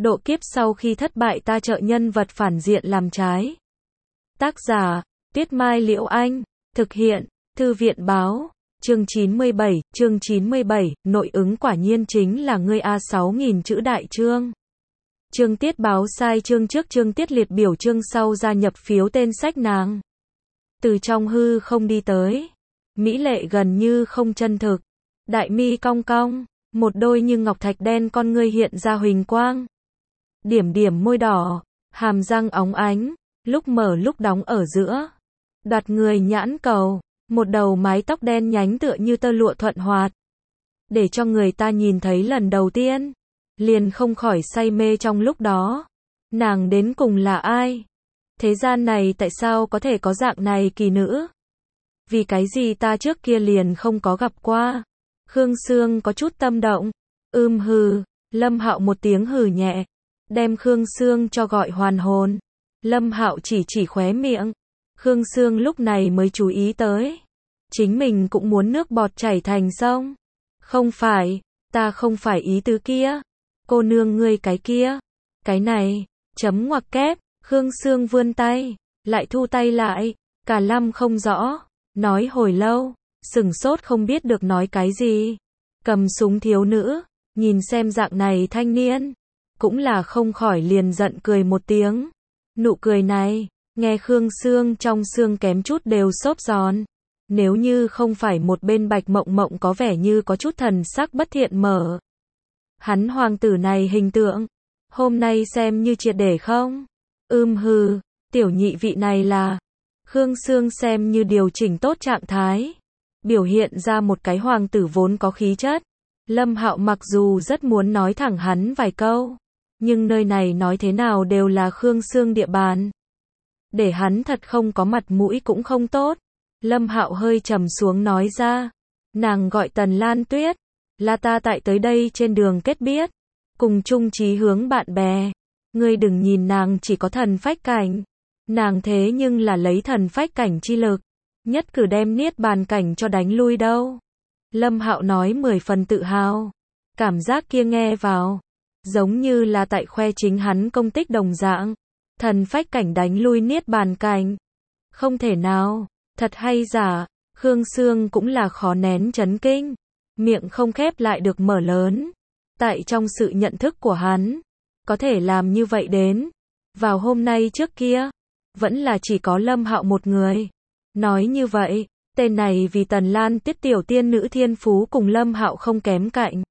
Độ kiếp sau khi thất bại ta trợ nhân vật phản diện làm trái. Tác giả, Tuyết Mai Liễu Anh. Thực hiện, Thư viện Báo. Chương 97, nội ứng quả nhiên chính là ngươi a 6000 chữ đại chương. Chương tiết báo sai chương trước chương tiết liệt biểu chương sau gia nhập phiếu tên sách nàng. Từ trong hư không đi tới. Mỹ lệ gần như không chân thực. Đại mi cong cong, một đôi như ngọc thạch đen con ngươi hiện ra huỳnh quang. Điểm điểm môi đỏ, hàm răng óng ánh, lúc mở lúc đóng ở giữa. Đoạt người nhãn cầu, một đầu mái tóc đen nhánh tựa như tơ lụa thuận hoạt. Để cho người ta nhìn thấy lần đầu tiên, liền không khỏi say mê trong lúc đó. Nàng đến cùng là ai? Thế gian này tại sao có thể có dạng này kỳ nữ? Vì cái gì ta trước kia liền không có gặp qua? Khương Sương có chút tâm động. Hừ, Lâm Hạo một tiếng hừ nhẹ, đem Khương Sương cho gọi hoàn hồn. Lâm Hạo chỉ khóe miệng. Khương Sương lúc này mới chú ý tới. Chính mình cũng muốn nước bọt chảy thành sông. Không phải, ta không phải ý tứ kia. Cô nương ngươi cái kia. Cái này, chấm ngoặc kép. Khương Sương vươn tay, lại thu tay lại. Cả lâm không rõ. Nói hồi lâu, sửng sốt không biết được nói cái gì. Cầm súng thiếu nữ, nhìn xem dạng này thanh niên, cũng là không khỏi liền giận cười một tiếng. Nụ cười này, nghe Khương Sương trong xương kém chút đều xốp giòn. Nếu như không phải một bên Bạch Mộng Mộng có vẻ như có chút thần sắc bất thiện mở. Hắn hoàng tử này hình tượng, hôm nay xem như triệt để không? Hừ, tiểu nhị vị này là... Khương Sương xem như điều chỉnh tốt trạng thái, biểu hiện ra một cái hoàng tử vốn có khí chất. Lâm Hạo mặc dù rất muốn nói thẳng hắn vài câu, nhưng nơi này nói thế nào đều là Khương Sương địa bàn. Để hắn thật không có mặt mũi cũng không tốt. Lâm Hạo hơi trầm xuống nói ra, nàng gọi Tần Lan Tuyết, là ta tại tới đây trên đường kết biết, cùng chung chí hướng bạn bè. Ngươi đừng nhìn nàng chỉ có thần phách cảnh, nàng thế nhưng là lấy thần phách cảnh chi lực, nhất cử đem niết bàn cảnh cho đánh lui đâu. Lâm Hạo nói 10 phần tự hào, cảm giác kia nghe vào, giống như là tại khoe chính hắn công tích đồng dạng. Thần phách cảnh đánh lui niết bàn cảnh, không thể nào, thật hay giả? Khương Sương cũng là khó nén chấn kinh, miệng không khép lại được mở lớn. Tại trong sự nhận thức của hắn, có thể làm như vậy đến, vào hôm nay trước kia, vẫn là chỉ có Lâm Hạo một người. Nói như vậy, tên này vì Tần Lan Tuyết tiểu tiên nữ thiên phú cùng Lâm Hạo không kém cạnh.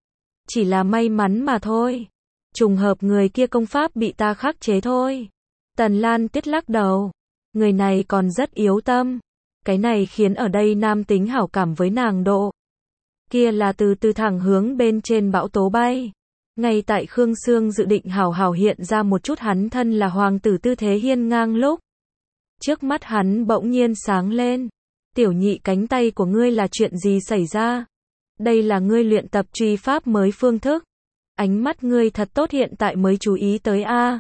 Chỉ là may mắn mà thôi. Trùng hợp người kia công pháp bị ta khắc chế thôi. Tần Lan Tuyết lắc đầu. Người này còn rất yếu tâm. Cái này khiến ở đây nam tính hảo cảm với nàng độ. Kia là từ từ thẳng hướng bên trên bão tố bay. Ngay tại Khương Sương dự định hảo hảo hiện ra một chút hắn thân là hoàng tử tư thế hiên ngang lúc. Trước mắt hắn bỗng nhiên sáng lên. Tiểu nhị cánh tay của ngươi là chuyện gì xảy ra? Đây là ngươi luyện tập truy pháp mới phương thức. Ánh mắt ngươi thật tốt hiện tại mới chú ý tới a.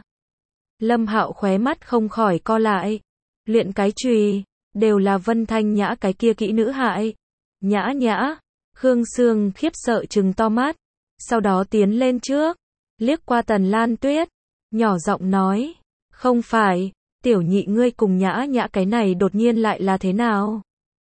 Lâm Hạo khóe mắt không khỏi co lại. Luyện cái chùy, đều là Vân Thanh Nhã cái kia kỹ nữ hại. Nhã Nhã, Khương Sương khiếp sợ trừng to mắt, sau đó tiến lên trước, liếc qua Tần Lan Tuyết, nhỏ giọng nói, không phải, tiểu nhị ngươi cùng Nhã Nhã cái này đột nhiên lại là thế nào?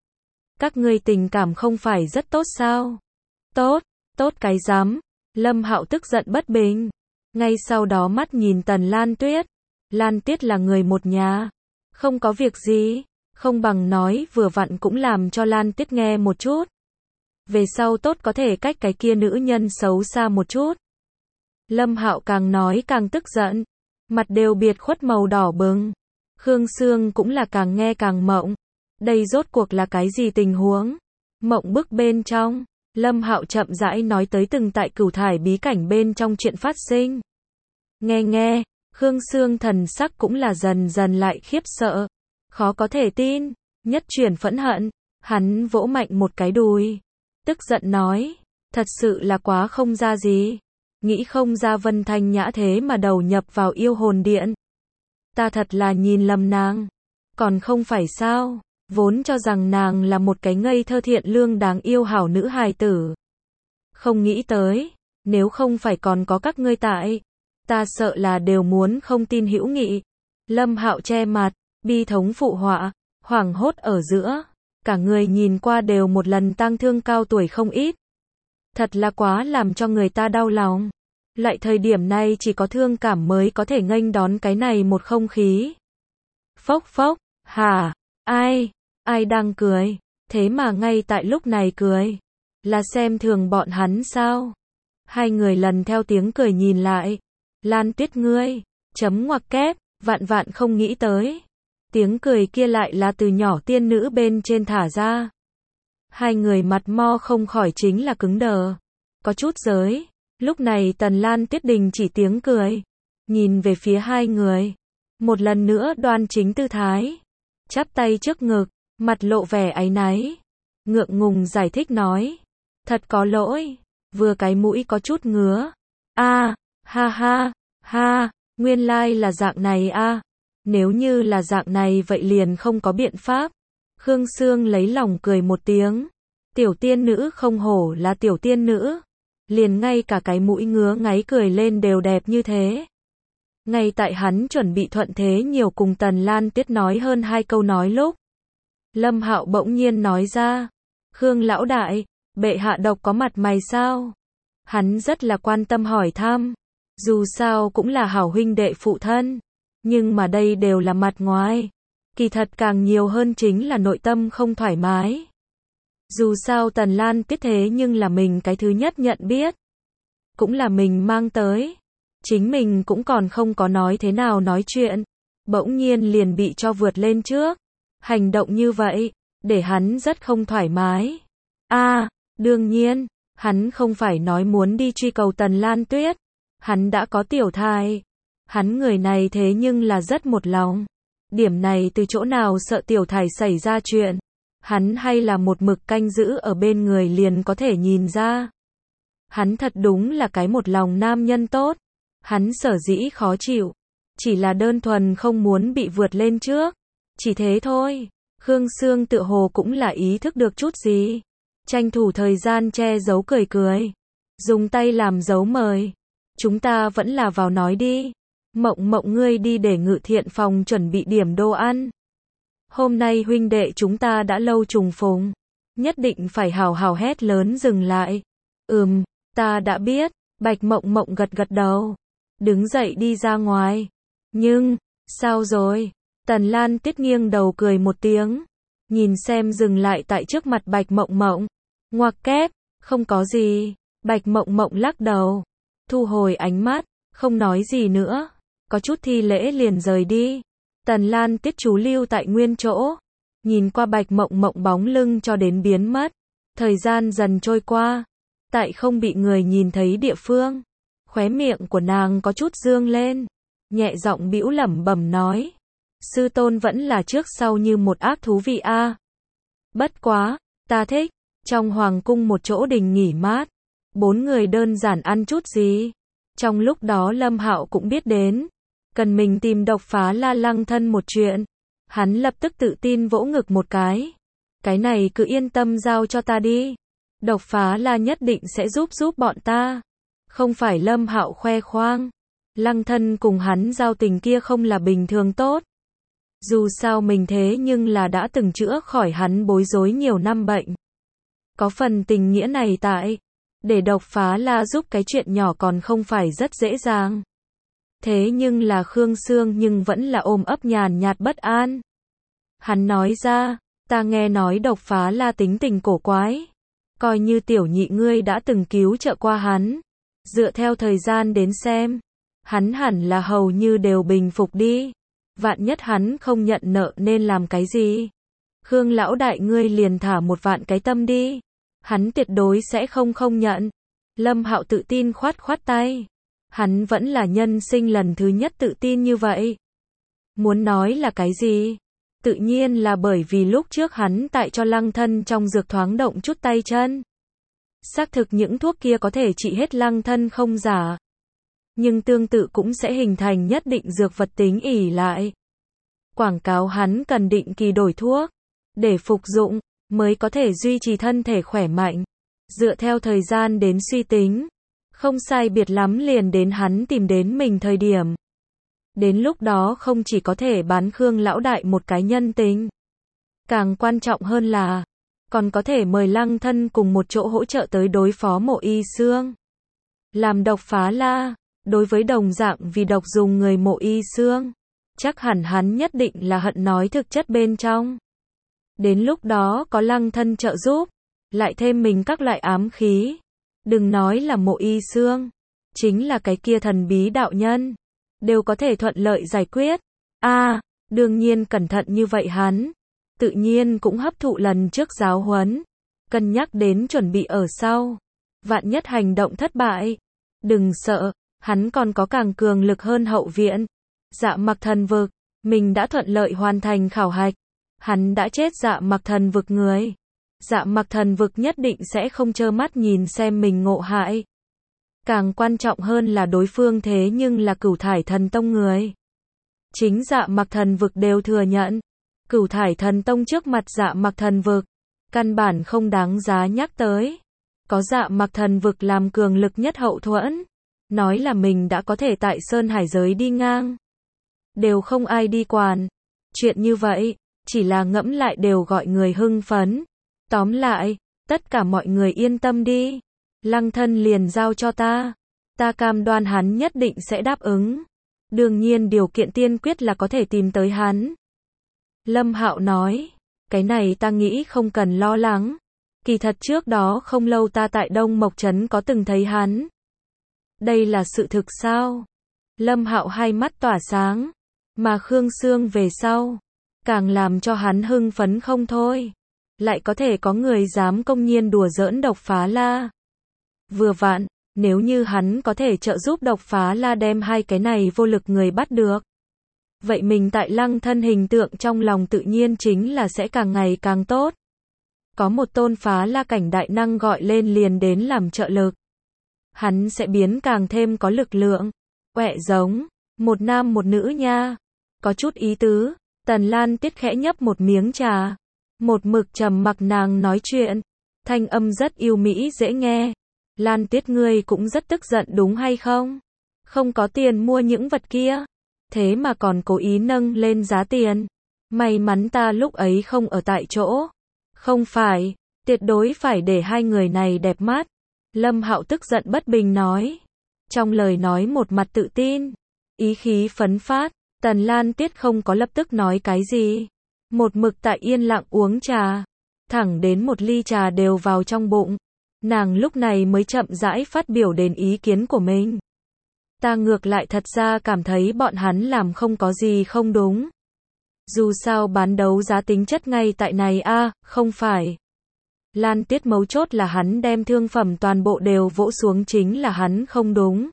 Các ngươi tình cảm không phải rất tốt sao? Tốt, tốt cái rắm. Lâm Hạo tức giận bất bình. Ngay sau đó mắt nhìn Tần Lan Tuyết. Lan Tuyết là người một nhà. Không có việc gì. Không bằng nói vừa vặn cũng làm cho Lan Tuyết nghe một chút. Về sau tốt có thể cách cái kia nữ nhân xấu xa một chút. Lâm Hạo càng nói càng tức giận. Mặt đều biệt khuất màu đỏ bừng. Khương Sương cũng là càng nghe càng mộng. Đây rốt cuộc là cái gì tình huống? Mộng bức bên trong. Lâm Hạo chậm rãi nói tới từng tại Cửu Thải bí cảnh bên trong chuyện phát sinh. Nghe, Khương Sương thần sắc cũng là dần dần lại khiếp sợ. Khó có thể tin, nhất chuyển phẫn hận, hắn vỗ mạnh một cái đùi. Tức giận nói, thật sự là quá không ra gì. Nghĩ không ra Vân Thanh Nhã thế mà đầu nhập vào yêu hồn điện. Ta thật là nhìn lầm nàng. Còn không phải sao? Vốn cho rằng nàng là một cái ngây thơ thiện lương đáng yêu hảo nữ hài tử. Không nghĩ tới, nếu không phải còn có các ngươi tại, Ta sợ là đều muốn không tin hữu nghị. Lâm Hạo che mặt, bi thống phụ họa, hoảng hốt ở giữa, cả người nhìn qua đều một lần tang thương cao tuổi không ít. Thật là quá làm cho người ta đau lòng. Lại thời điểm này chỉ có thương cảm mới có thể nghênh đón cái này một không khí. Phốc phốc, hả, ai đang cười, thế mà ngay tại lúc này cười. Là xem thường bọn hắn sao? Hai người lần theo tiếng cười nhìn lại. Lan Tuyết ngươi, chấm ngoặc kép, vạn vạn không nghĩ tới. Tiếng cười kia lại là từ nhỏ tiên nữ bên trên thả ra. Hai người mặt mo không khỏi chính là cứng đờ. Có chút giới. Lúc này Tần Lan Tuyết đình chỉ tiếng cười. Nhìn về phía hai người. Một lần nữa đoan chính tư thái. Chắp tay trước ngực, mặt lộ vẻ áy náy. Ngượng ngùng giải thích nói. Thật có lỗi. Vừa cái mũi có chút ngứa. Ha, nguyên lai là dạng này a. Nếu như là dạng này vậy liền không có biện pháp. Khương Sương lấy lòng cười một tiếng. Tiểu tiên nữ không hổ là tiểu tiên nữ. Liền ngay cả cái mũi ngứa ngáy cười lên đều đẹp như thế. Ngay tại hắn chuẩn bị thuận thế nhiều cùng Tần Lan Tuyết nói hơn 2 câu nói lúc. Lâm Hạo bỗng nhiên nói ra. Khương lão đại, bệ hạ độc có mặt mày sao? Hắn rất là quan tâm hỏi thăm. Dù sao cũng là hảo huynh đệ phụ thân. Nhưng mà đây đều là mặt ngoài. Kỳ thật càng nhiều hơn chính là nội tâm không thoải mái. Dù sao Tần Lan Tuyết thế nhưng là mình cái thứ nhất nhận biết. Cũng là mình mang tới. Chính mình cũng còn không có nói thế nào nói chuyện. Bỗng nhiên liền bị cho vượt lên trước. Hành động như vậy, để hắn rất không thoải mái. Đương nhiên, hắn không phải nói muốn đi truy cầu Tần Lan Tuyết. Hắn đã có tiểu thai. Hắn người này thế nhưng là rất một lòng. Điểm này từ chỗ nào sợ tiểu thai xảy ra chuyện. Hắn hay là một mực canh giữ ở bên người liền có thể nhìn ra. Hắn thật đúng là cái một lòng nam nhân tốt. Hắn sở dĩ khó chịu. Chỉ là đơn thuần không muốn bị vượt lên trước. Chỉ thế thôi. Khương Sương tựa hồ cũng là ý thức được chút gì. Tranh thủ thời gian che giấu cười cười. Dùng tay làm dấu mời. Chúng ta vẫn là vào nói đi. Mộng mộng ngươi đi để Ngự Thiện phòng chuẩn bị điểm đồ ăn. Hôm nay huynh đệ chúng ta đã lâu trùng phùng. Nhất định phải hào hào hét lớn dừng lại. Ta đã biết. Bạch Mộng Mộng gật gật đầu. Đứng dậy đi ra ngoài. Nhưng, sao rồi? Tần Lan Tuyết nghiêng đầu cười một tiếng. Nhìn xem dừng lại tại trước mặt Bạch Mộng Mộng. Ngoặc kép, không có gì. Bạch Mộng Mộng lắc đầu. Thu hồi ánh mắt, không nói gì nữa. Có chút thi lễ liền rời đi. Tần Lan Tuyết chú lưu tại nguyên chỗ. Nhìn qua Bạch Mộng Mộng bóng lưng cho đến biến mất. Thời gian dần trôi qua. Tại không bị người nhìn thấy địa phương. Khóe miệng của nàng có chút dương lên. Nhẹ giọng bĩu lẩm bẩm nói. Sư tôn vẫn là trước sau như một ác thú vị a. Bất quá, ta thích. Trong hoàng cung một chỗ đình nghỉ mát. 4 người đơn giản ăn chút gì. Trong lúc đó Lâm Hạo cũng biết đến. Cần mình tìm Độc Phá La Lăng thân một chuyện. Hắn lập tức tự tin vỗ ngực một cái. Cái này cứ yên tâm giao cho ta đi. Độc Phá La nhất định sẽ giúp bọn ta. Không phải Lâm Hạo khoe khoang. Lăng thân cùng hắn giao tình kia không là bình thường tốt. Dù sao mình thế nhưng là đã từng chữa khỏi hắn bối rối nhiều năm bệnh. Có phần tình nghĩa này tại. Để Độc Phá La giúp cái chuyện nhỏ còn không phải rất dễ dàng. Thế nhưng là Khương Sương nhưng vẫn là ôm ấp nhàn nhạt bất an. Hắn nói ra, ta nghe nói Độc Phá La tính tình cổ quái. Coi như tiểu nhị ngươi đã từng cứu trợ qua hắn. Dựa theo thời gian đến xem, hắn hẳn là hầu như đều bình phục đi. Vạn nhất hắn không nhận nợ nên làm cái gì? Khương lão đại ngươi liền thả một vạn cái tâm đi. Hắn tuyệt đối sẽ không nhận. Lâm Hạo tự tin khoát tay. Hắn vẫn là nhân sinh lần thứ nhất tự tin như vậy. Muốn nói là cái gì? Tự nhiên là bởi vì lúc trước hắn tại cho Lăng thân trong dược thoáng động chút tay chân. Xác thực những thuốc kia có thể trị hết Lăng thân không giả. Nhưng tương tự cũng sẽ hình thành nhất định dược vật tính ỷ lại. Quảng cáo hắn cần định kỳ đổi thuốc. Để phục dụng, mới có thể duy trì thân thể khỏe mạnh. Dựa theo thời gian đến suy tính. Không sai biệt lắm liền đến hắn tìm đến mình thời điểm. Đến lúc đó không chỉ có thể bán Khương lão đại một cái nhân tình. Càng quan trọng hơn là, còn có thể mời Lăng Thân cùng một chỗ hỗ trợ tới đối phó Mộ Y Xương. Làm độc phá la, đối với đồng dạng vì độc dùng người Mộ Y Xương, chắc hẳn hắn nhất định là hận nói thực chất bên trong. Đến lúc đó có Lăng Thân trợ giúp, lại thêm mình các loại ám khí. Đừng nói là Mộ Y Xương, chính là cái kia thần bí đạo nhân, đều có thể thuận lợi giải quyết. Đương nhiên cẩn thận như vậy hắn, tự nhiên cũng hấp thụ lần trước giáo huấn, cân nhắc đến chuẩn bị ở sau. Vạn nhất hành động thất bại, đừng sợ, hắn còn có càng cường lực hơn hậu viện. Dạ Mặc Thần Vực, mình đã thuận lợi hoàn thành khảo hạch, hắn đã chết Dạ Mặc Thần Vực người. Dạ Mặc Thần Vực nhất định sẽ không trơ mắt nhìn xem mình ngộ hại. Càng quan trọng hơn là đối phương thế nhưng là Cửu Thải Thần Tông người. Chính Dạ Mặc Thần Vực đều thừa nhận, Cửu Thải Thần Tông trước mặt Dạ Mặc Thần Vực, căn bản không đáng giá nhắc tới. Có Dạ Mặc Thần Vực làm cường lực nhất hậu thuẫn, nói là mình đã có thể tại Sơn Hải giới đi ngang. Đều không ai đi quản. Chuyện như vậy, chỉ là ngẫm lại đều gọi người hưng phấn. Tóm lại, tất cả mọi người yên tâm đi. Lăng Thân liền giao cho ta. Ta cam đoan hắn nhất định sẽ đáp ứng. Đương nhiên điều kiện tiên quyết là có thể tìm tới hắn. Lâm Hạo nói, cái này ta nghĩ không cần lo lắng. Kỳ thật trước đó không lâu ta tại Đông Mộc Trấn có từng thấy hắn. Đây là sự thực sao? Lâm Hạo hai mắt tỏa sáng. Mà Khương Sương về sau, càng làm cho hắn hưng phấn không thôi. Lại có thể có người dám công nhiên đùa giỡn độc phá la. Vừa vặn, nếu như hắn có thể trợ giúp độc phá la đem hai cái này vô lực người bắt được. Vậy mình tại Lăng Thân hình tượng trong lòng tự nhiên chính là sẽ càng ngày càng tốt. Có một tôn phá la cảnh đại năng gọi lên liền đến làm trợ lực. Hắn sẽ biến càng thêm có lực lượng. Quẹ giống, một nam một nữ nha. Có chút ý tứ. Tần Lan Tiết khẽ nhấp một miếng trà. Một mực trầm mặc nàng nói chuyện. Thanh âm rất yêu mỹ dễ nghe. Lan Tiết ngươi cũng rất tức giận đúng hay không? Không có tiền mua những vật kia. Thế mà còn cố ý nâng lên giá tiền. May mắn ta lúc ấy không ở tại chỗ. Không phải, tuyệt đối phải để hai người này đẹp mắt. Lâm Hạo tức giận bất bình nói. Trong lời nói một mặt tự tin. Ý khí phấn phát. Tần Lan Tiết không có lập tức nói cái gì. Một mực tại yên lặng uống trà. Thẳng đến một ly trà đều vào trong bụng. Nàng lúc này mới chậm rãi phát biểu đến ý kiến của mình. Ta ngược lại thật ra cảm thấy bọn hắn làm không có gì không đúng. Dù sao bán đấu giá tính chất ngay tại này không phải. Lan Tiết mấu chốt là hắn đem thương phẩm toàn bộ đều vỗ xuống chính là hắn không đúng.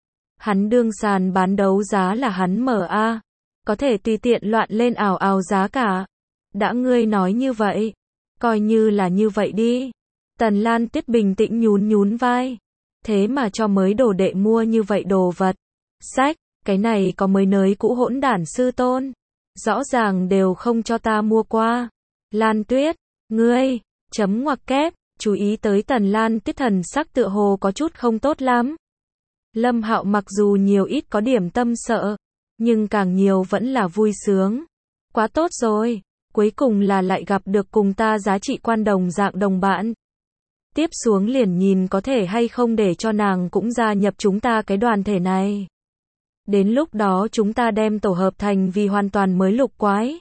Hắn đương sàn bán đấu giá là hắn mở có thể tùy tiện loạn lên ào ào giá cả. Đã ngươi nói như vậy, coi như là như vậy đi. Tần Lan Tiết bình tĩnh nhún nhún vai. Thế mà cho mới đồ đệ mua như vậy đồ vật. Sách, cái này có mới nới cũ hỗn đản sư tôn. Rõ ràng đều không cho ta mua qua. Lan Tuyết, ngươi, chấm ngoặc kép, chú ý tới Tần Lan Tiết thần sắc tựa hồ có chút không tốt lắm. Lâm Hạo mặc dù nhiều ít có điểm tâm sợ, nhưng càng nhiều vẫn là vui sướng. Quá tốt rồi, cuối cùng là lại gặp được cùng ta giá trị quan đồng dạng đồng bạn. Tiếp xuống liền nhìn có thể hay không để cho nàng cũng gia nhập chúng ta cái đoàn thể này. Đến lúc đó chúng ta đem tổ hợp thành vì hoàn toàn mới lục quái.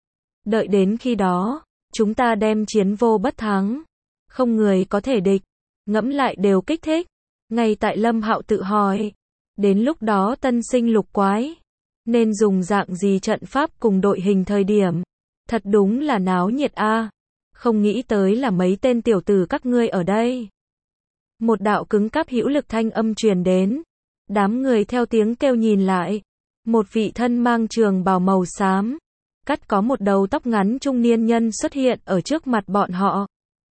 Đợi đến khi đó, chúng ta đem chiến vô bất thắng. Không người có thể địch. Ngẫm lại đều kích thích. Ngay tại Lâm Hạo tự hỏi. Đến lúc đó tân sinh lục quái. Nên dùng dạng gì trận pháp cùng đội hình thời điểm. Thật đúng là náo nhiệt Không nghĩ tới là mấy tên tiểu tử các ngươi ở đây. Một đạo cứng cáp hữu lực thanh âm truyền đến. Đám người theo tiếng kêu nhìn lại. Một vị thân mang trường bào màu xám. Cắt có một đầu tóc ngắn trung niên nhân xuất hiện ở trước mặt bọn họ.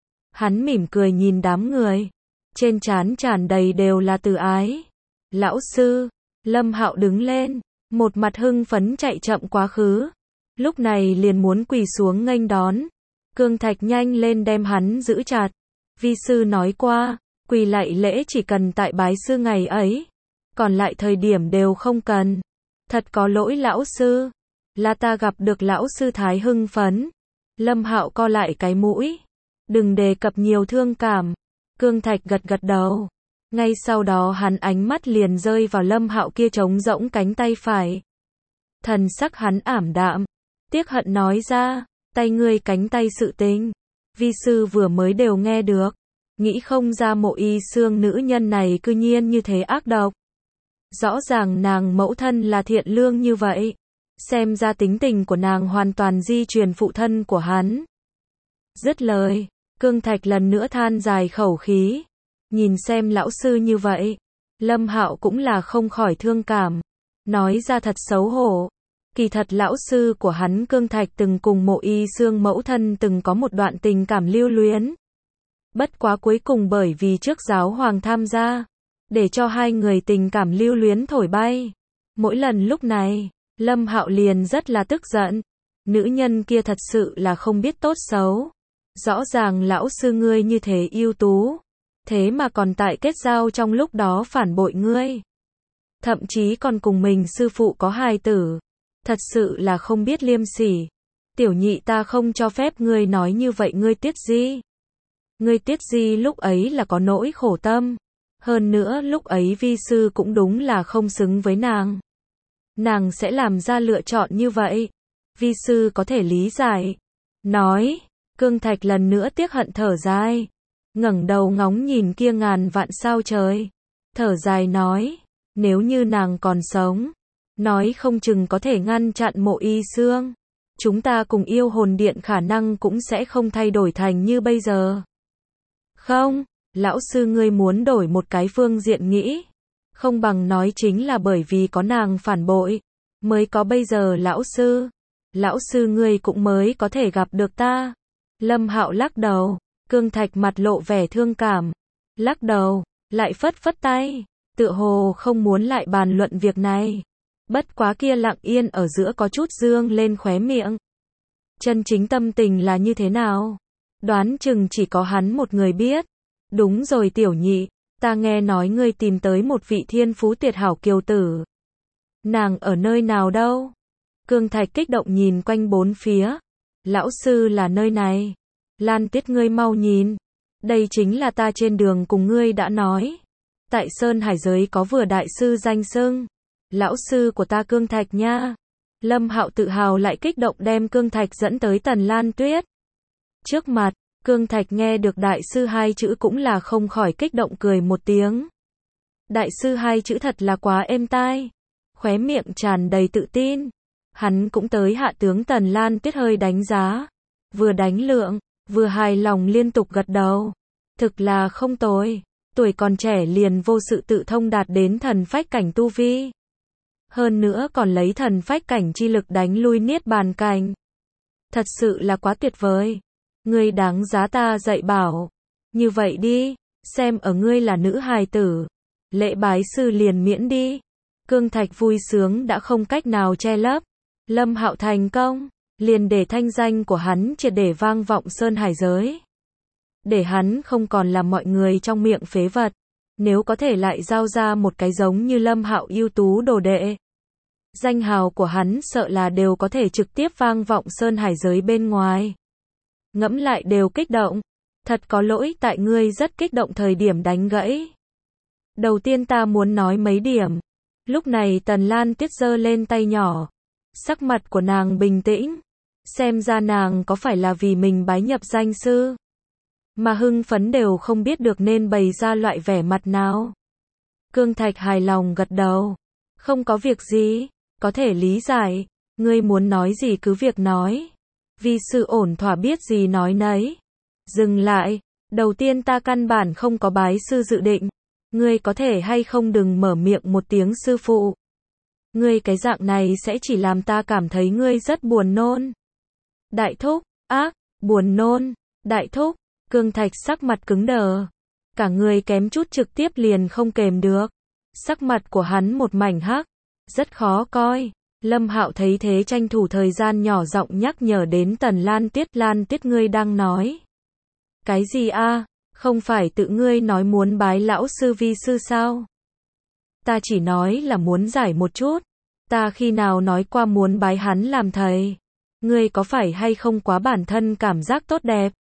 Hắn mỉm cười nhìn đám người. Trên trán tràn đầy đều là từ ái. Lão sư, Lâm Hạo đứng lên. Một mặt hưng phấn chạy chậm quá khứ. Lúc này liền muốn quỳ xuống nghênh đón. Cương Thạch nhanh lên đem hắn giữ chặt. Vi sư nói qua, Quỳ lạy lễ chỉ cần tại bái sư ngày ấy, còn lại thời điểm đều không cần. Thật có lỗi lão sư, là ta gặp được lão sư thái hưng phấn. Lâm Hạo co lại cái mũi. Đừng đề cập nhiều thương cảm. Cương Thạch gật gật đầu. Ngay sau đó hắn ánh mắt liền rơi vào Lâm Hạo kia trống rỗng cánh tay phải. Thần sắc hắn ảm đạm, tiếc hận nói ra, tay ngươi cánh tay sự tình. Vi sư vừa mới đều nghe được. Nghĩ không ra Mộ Y Xương nữ nhân này cư nhiên như thế ác độc. Rõ ràng nàng mẫu thân là thiện lương như vậy. Xem ra tính tình của nàng hoàn toàn di truyền phụ thân của hắn. Dứt lời, Cương Thạch lần nữa than dài khẩu khí. Nhìn xem lão sư như vậy, Lâm Hạo cũng là không khỏi thương cảm. Nói ra thật xấu hổ. Kỳ thật lão sư của hắn Cương Thạch từng cùng Mộ Y Xương mẫu thân từng có một đoạn tình cảm lưu luyến. Bất quá cuối cùng bởi vì trước giáo hoàng tham gia, để cho hai người tình cảm lưu luyến thổi bay. Mỗi lần lúc này, Lâm Hạo liền rất là tức giận. Nữ nhân kia thật sự là không biết tốt xấu. Rõ ràng lão sư ngươi như thế ưu tú, thế mà còn tại kết giao trong lúc đó phản bội ngươi. Thậm chí còn cùng mình sư phụ có hài tử. Thật sự là không biết liêm sỉ. Tiểu nhị ta không cho phép ngươi nói như vậy ngươi Tiết Di. Ngươi Tiết Di lúc ấy là có nỗi khổ tâm. Hơn nữa lúc ấy vi sư cũng đúng là không xứng với nàng. Nàng sẽ làm ra lựa chọn như vậy. Vi sư có thể lý giải. Nói, Cương Thạch lần nữa tiếc hận thở dài. Ngẩng đầu ngóng nhìn kia ngàn vạn sao trời. Thở dài nói, nếu như nàng còn sống, nói không chừng có thể ngăn chặn Mộ Y Xương. Chúng ta cùng yêu hồn điện khả năng cũng sẽ không thay đổi thành như bây giờ. Không, lão sư ngươi muốn đổi một cái phương diện nghĩ. Không bằng nói chính là bởi vì có nàng phản bội, mới có bây giờ lão sư. Lão sư ngươi cũng mới có thể gặp được ta. Lâm Hạo lắc đầu, Cương Thạch mặt lộ vẻ thương cảm. Lắc đầu, lại phất phất tay, tựa hồ không muốn lại bàn luận việc này. Bất quá kia lặng yên ở giữa có chút dương lên khóe miệng. Chân chính tâm tình là như thế nào? Đoán chừng chỉ có hắn một người biết. Đúng rồi tiểu nhị, ta nghe nói ngươi tìm tới một vị thiên phú tuyệt hảo kiều tử. Nàng ở nơi nào đâu? Cương Thạch kích động nhìn quanh bốn phía. Lão sư là nơi này. Lan Tiết ngươi mau nhìn. Đây chính là ta trên đường cùng ngươi đã nói. Tại Sơn Hải giới có vừa đại sư danh xưng. Lão sư của ta Cương Thạch nha. Lâm Hạo tự hào lại kích động đem Cương Thạch dẫn tới Tần Lan Tuyết. Trước mặt, Cương Thạch nghe được đại sư hai chữ cũng là không khỏi kích động cười một tiếng. Đại sư hai chữ thật là quá êm tai. Khóe miệng tràn đầy tự tin. Hắn cũng tới hạ tướng Tần Lan Tuyết hơi đánh giá. Vừa đánh lượng, vừa hài lòng liên tục gật đầu. Thực là không tồi. Tuổi còn trẻ liền vô sự tự thông đạt đến thần phách cảnh tu vi. Hơn nữa còn lấy thần phách cảnh chi lực đánh lui niết bàn cảnh. Thật sự là quá tuyệt vời. Ngươi đáng giá ta dạy bảo. Như vậy đi, xem ở ngươi là nữ hài tử. Lễ bái sư liền miễn đi. Cương Thạch vui sướng đã không cách nào che lấp. Lâm Hạo thành công, liền để thanh danh của hắn triệt để vang vọng Sơn Hải giới. Để hắn không còn là mọi người trong miệng phế vật. Nếu có thể lại giao ra một cái giống như Lâm Hạo ưu tú đồ đệ. Danh hào của hắn sợ là đều có thể trực tiếp vang vọng Sơn Hải giới bên ngoài. Ngẫm lại đều kích động. Thật có lỗi tại ngươi rất kích động thời điểm đánh gãy. Đầu tiên ta muốn nói mấy điểm. Lúc này Tần Lan Tuyết giơ lên tay nhỏ. Sắc mặt của nàng bình tĩnh. Xem ra nàng có phải là vì mình bái nhập danh sư. Mà hưng phấn đều không biết được nên bày ra loại vẻ mặt nào. Cương Thạch hài lòng gật đầu. Không có việc gì, có thể lý giải. Ngươi muốn nói gì cứ việc nói. Vi sư ổn thỏa biết gì nói nấy. Dừng lại, đầu tiên ta căn bản không có bái sư dự định. Ngươi có thể hay không đừng mở miệng một tiếng sư phụ. Ngươi cái dạng này sẽ chỉ làm ta cảm thấy ngươi rất buồn nôn. Đại thúc, ác, buồn nôn, đại thúc, Cương Thạch sắc mặt cứng đờ. Cả người kém chút trực tiếp liền không kềm được. Sắc mặt của hắn một mảnh hắc, rất khó coi. Lâm Hạo thấy thế tranh thủ thời gian nhỏ giọng nhắc nhở đến Tần Lan Tuyết. Lan Tuyết ngươi đang nói cái gì a? Không phải tự ngươi nói muốn bái lão sư vi sư sao? Ta chỉ nói là muốn giải một chút. Ta khi nào nói qua muốn bái hắn làm thầy? Ngươi có phải hay không quá bản thân cảm giác tốt đẹp?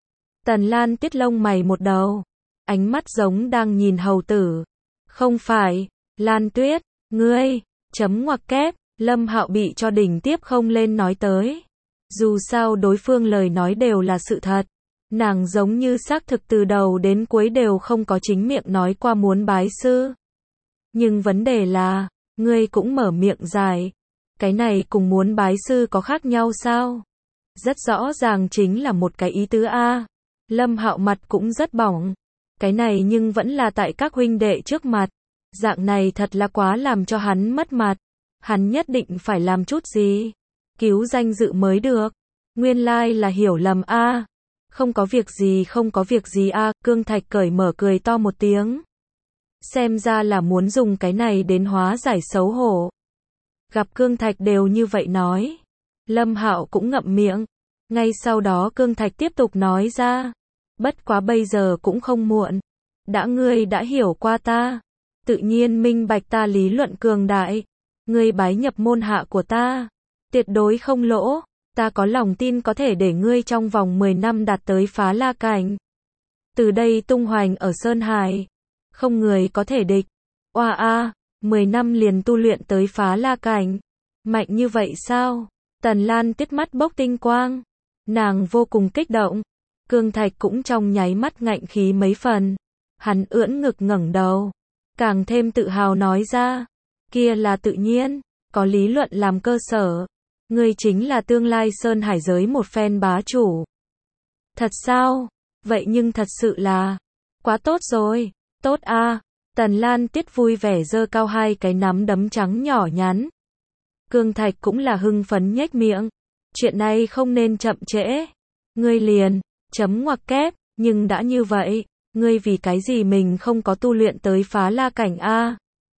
Tần Lan Tiết lông mày một đầu. Ánh mắt giống đang nhìn hầu tử. Không phải, Lan Tuyết, ngươi, chấm ngoặc kép, Lâm Hạo bị cho đỉnh tiếp không lên nói tới. Dù sao đối phương lời nói đều là sự thật. Nàng giống như xác thực từ đầu đến cuối đều không có chính miệng nói qua muốn bái sư. Nhưng vấn đề là, ngươi cũng mở miệng dài. Cái này cùng muốn bái sư có khác nhau sao? Rất rõ ràng chính là một cái ý tứ a. Lâm Hạo mặt cũng rất bỏng. Cái này nhưng vẫn là tại các huynh đệ trước mặt. Dạng này thật là quá làm cho hắn mất mặt. Hắn nhất định phải làm chút gì. Cứu danh dự mới được. Nguyên lai là hiểu lầm a. Không có việc gì a. Cương Thạch cởi mở cười to một tiếng. Xem ra là muốn dùng cái này đến hóa giải xấu hổ. Gặp Cương Thạch đều như vậy nói. Lâm Hạo cũng ngậm miệng. Ngay sau đó Cương Thạch tiếp tục nói ra. Bất quá bây giờ cũng không muộn. Ngươi đã hiểu qua ta. Tự nhiên minh bạch ta lý luận cường đại. Ngươi bái nhập môn hạ của ta. Tuyệt đối không lỗ. Ta có lòng tin có thể để ngươi trong vòng 10 năm đạt tới phá la cảnh. Từ đây tung hoành ở Sơn Hải. Không người có thể địch. Oa a, 10 năm liền tu luyện tới phá la cảnh. Mạnh như vậy sao? Tần Lan Tiết mắt bốc tinh quang. Nàng vô cùng kích động. Cương Thạch cũng trong nháy mắt ngạnh khí mấy phần. Hắn ưỡn ngực ngẩng đầu. Càng thêm tự hào nói ra. Kia là tự nhiên. Có lý luận làm cơ sở. Ngươi chính là tương lai Sơn Hải giới một phen bá chủ. Thật sao? Vậy nhưng thật sự là. Quá tốt rồi. Tốt a. Tần Lan Tiết vui vẻ giơ cao hai cái nắm đấm trắng nhỏ nhắn. Cương Thạch cũng là hưng phấn nhếch miệng. Chuyện này không nên chậm trễ. Ngươi liền, chấm ngoặc kép, nhưng đã như vậy, ngươi vì cái gì mình không có tu luyện tới phá la cảnh a?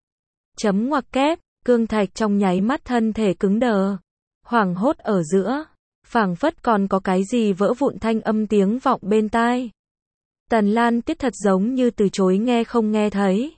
Chấm ngoặc kép, Cương Thạch trong nháy mắt thân thể cứng đờ. Hoảng hốt ở giữa, phảng phất còn có cái gì vỡ vụn thanh âm tiếng vọng bên tai. Tần Lan Tiết thật giống như từ chối nghe không nghe thấy.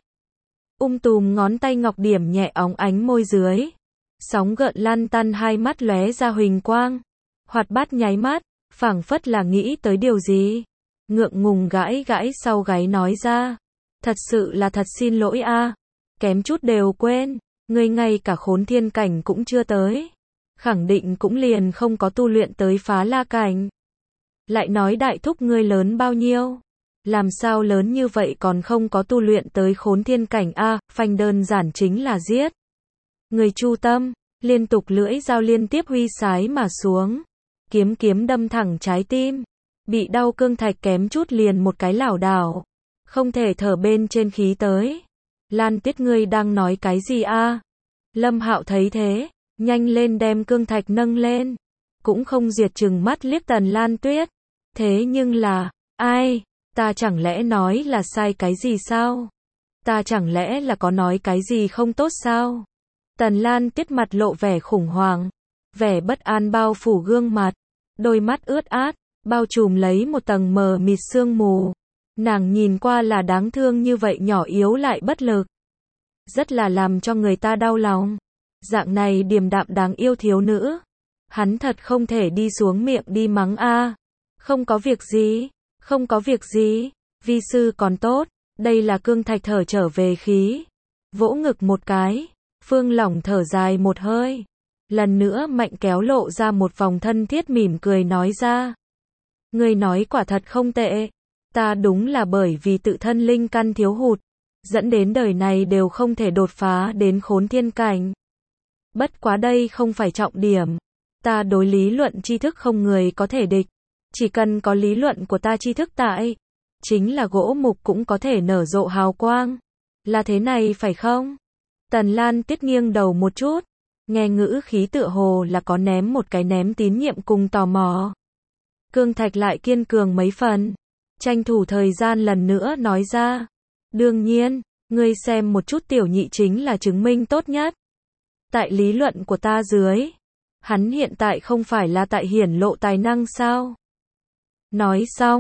Tùm ngón tay ngọc điểm nhẹ óng ánh môi dưới. Sóng gợn lăn tăn hai mắt lóe ra huỳnh quang. Hoạt bát nháy mắt, phảng phất là nghĩ tới điều gì. Ngượng ngùng gãi gãi sau gáy nói ra. Thật sự là thật xin lỗi a. Kém chút đều quên. Ngươi ngay cả khốn thiên cảnh cũng chưa tới. Khẳng định cũng liền không có tu luyện tới phá la cảnh. Lại nói đại thúc ngươi lớn bao nhiêu? Làm sao lớn như vậy còn không có tu luyện tới khốn thiên cảnh a? Phanh đơn giản chính là giết. Người chu tâm, liên tục lưỡi dao liên tiếp huy sái mà xuống. Kiếm đâm thẳng trái tim. Bị đau Cương Thạch kém chút liền một cái lảo đảo. Không thể thở bên trên khí tới. Lan Tiết ngươi đang nói cái gì a? Lâm Hạo thấy thế, nhanh lên đem Cương Thạch nâng lên. Cũng không diệt chừng mắt liếc Tần Lan Tuyết. Thế nhưng là, ai? Ta chẳng lẽ nói là sai cái gì sao? Ta chẳng lẽ là có nói cái gì không tốt sao? Tần Lan Tiết mặt lộ vẻ khủng hoảng. Vẻ bất an bao phủ gương mặt. Đôi mắt ướt át, bao trùm lấy một tầng mờ mịt sương mù. Nàng nhìn qua là đáng thương như vậy nhỏ yếu lại bất lực. Rất là làm cho người ta đau lòng. Dạng này điềm đạm đáng yêu thiếu nữ. Hắn thật không thể đi xuống miệng đi mắng a. Không có việc gì, không có việc gì, vi sư còn tốt. Đây là Cương Thạch thở trở về khí. Vỗ ngực một cái, Phương Lỏng thở dài một hơi. Lần nữa mạnh kéo lộ ra một vòng thân thiết mỉm cười nói ra. Ngươi nói quả thật không tệ. Ta đúng là bởi vì tự thân linh căn thiếu hụt, dẫn đến đời này đều không thể đột phá đến khốn thiên cảnh. Bất quá đây không phải trọng điểm. Ta đối lý luận tri thức không người có thể địch. Chỉ cần có lý luận của ta tri thức tại, chính là gỗ mục cũng có thể nở rộ hào quang. Là thế này phải không? Tần Lan Tiết nghiêng đầu một chút. Nghe ngữ khí tựa hồ là có ném một cái ném tín nhiệm cùng tò mò. Cương Thạch lại kiên cường mấy phần. Tranh thủ thời gian lần nữa nói ra. Đương nhiên, ngươi xem một chút tiểu nhị chính là chứng minh tốt nhất. Tại lý luận của ta dưới, hắn hiện tại không phải là tại hiển lộ tài năng sao? Nói xong,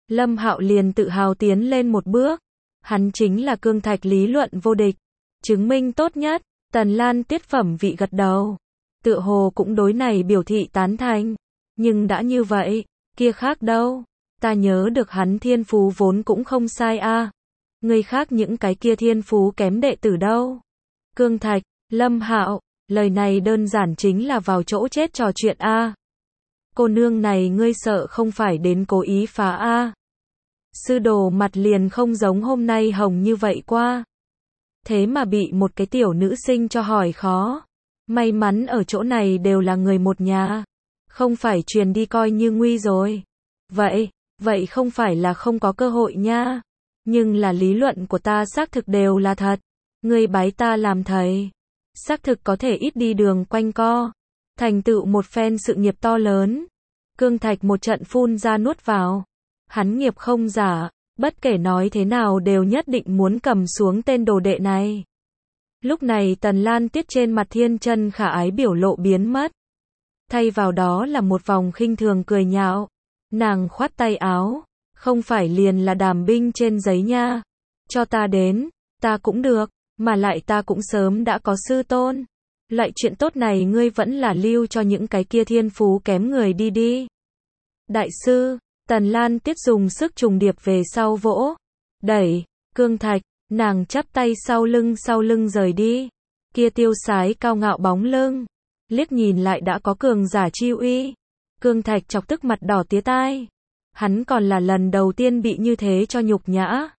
Lâm Hạo liền tự hào tiến lên một bước. Hắn chính là cương thạch lý luận vô địch. Chứng minh tốt nhất. Tần Lan Tiết phẩm vị gật đầu. Tựa hồ cũng đối này biểu thị tán thành. Nhưng đã như vậy, kia khác đâu. Ta nhớ được hắn thiên phú vốn cũng không sai a. Người khác những cái kia thiên phú kém đệ tử đâu. Cương thạch, Lâm Hạo, lời này đơn giản chính là vào chỗ chết trò chuyện a. Cô nương này ngươi sợ không phải đến cố ý phá a. Sư đồ mặt liền không giống hôm nay hồng như vậy qua. Thế mà bị một cái tiểu nữ sinh cho hỏi khó. May mắn ở chỗ này đều là người một nhà. Không phải truyền đi coi như nguy rồi. Vậy không phải là không có cơ hội nha. Nhưng là lý luận của ta xác thực đều là thật. Ngươi bái ta làm thầy. Xác thực có thể ít đi đường quanh co. Thành tựu một phen sự nghiệp to lớn. Cương thạch một trận phun ra nuốt vào. Hắn nghiệp không giả. Bất kể nói thế nào đều nhất định muốn cầm xuống tên đồ đệ này. Lúc này Tần Lan Tiết trên mặt thiên chân khả ái biểu lộ biến mất. Thay vào đó là một vòng khinh thường cười nhạo. Nàng khoát tay áo. Không phải liền là đàm binh trên giấy nha. Cho ta đến, ta cũng được, mà lại ta cũng sớm đã có sư tôn. Loại chuyện tốt này ngươi vẫn là lưu cho những cái kia thiên phú kém người đi đi. Đại sư, Tần Lan Tiết dùng sức trùng điệp về sau vỗ. Đẩy, cương thạch, nàng chắp tay sau lưng rời đi. Kia tiêu sái cao ngạo bóng lưng. Liếc nhìn lại đã có cường giả chi uy. Cương thạch chọc tức mặt đỏ tía tai. Hắn còn là lần đầu tiên bị như thế cho nhục nhã.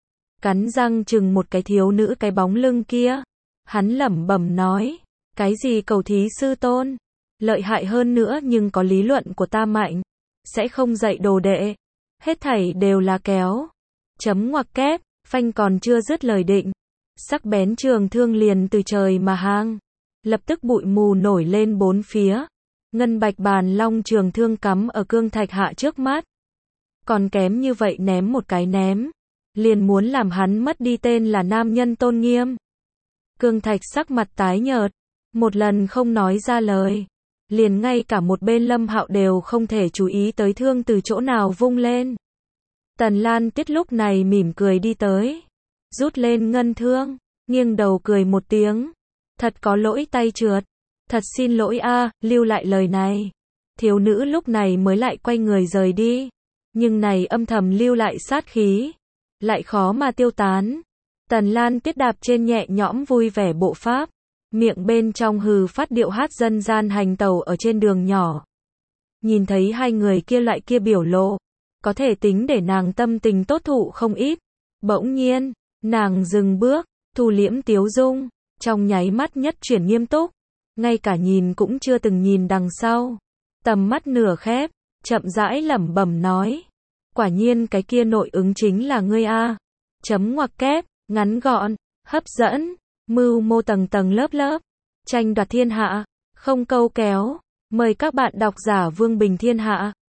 Cắn răng chừng một cái thiếu nữ cái bóng lưng kia. Hắn lẩm bẩm nói. Cái gì cầu thí sư tôn? Lợi hại hơn nữa nhưng có lý luận của ta mạnh. Sẽ không dạy đồ đệ. Hết thảy đều là kéo. Chấm ngoặc kép, phanh còn chưa dứt lời định. Sắc bén trường thương liền từ trời mà hang. Lập tức bụi mù nổi lên bốn phía. Ngân bạch bàn long trường thương cắm ở cương thạch hạ trước mắt. Còn kém như vậy ném một cái ném. Liền muốn làm hắn mất đi tên là nam nhân tôn nghiêm. Cương thạch sắc mặt tái nhợt. Một lần không nói ra lời. Liền ngay cả một bên Lâm Hạo đều không thể chú ý tới thương từ chỗ nào vung lên. Tần Lan Tiết lúc này mỉm cười đi tới. Rút lên ngân thương. Nghiêng đầu cười một tiếng. Thật có lỗi tay trượt. Thật xin lỗi a, lưu lại lời này. Thiếu nữ lúc này mới lại quay người rời đi. Nhưng này âm thầm lưu lại sát khí. Lại khó mà tiêu tán. Tần Lan Tiết đạp trên nhẹ nhõm vui vẻ bộ pháp. Miệng bên trong hừ phát điệu hát dân gian hành tẩu ở trên đường nhỏ. Nhìn thấy hai người kia lại kia biểu lộ. Có thể tính để nàng tâm tình tốt thụ không ít. Bỗng nhiên, nàng dừng bước, thu liễm tiếu dung. Trong nháy mắt nhất chuyển nghiêm túc. Ngay cả nhìn cũng chưa từng nhìn đằng sau. Tầm mắt nửa khép, chậm rãi lẩm bẩm nói. Quả nhiên cái kia nội ứng chính là ngươi a. Chấm ngoặc kép, ngắn gọn, hấp dẫn, mưu mô tầng tầng lớp lớp. Tranh đoạt thiên hạ, không câu kéo. Mời các bạn đọc giả Vương Bình Thiên Hạ.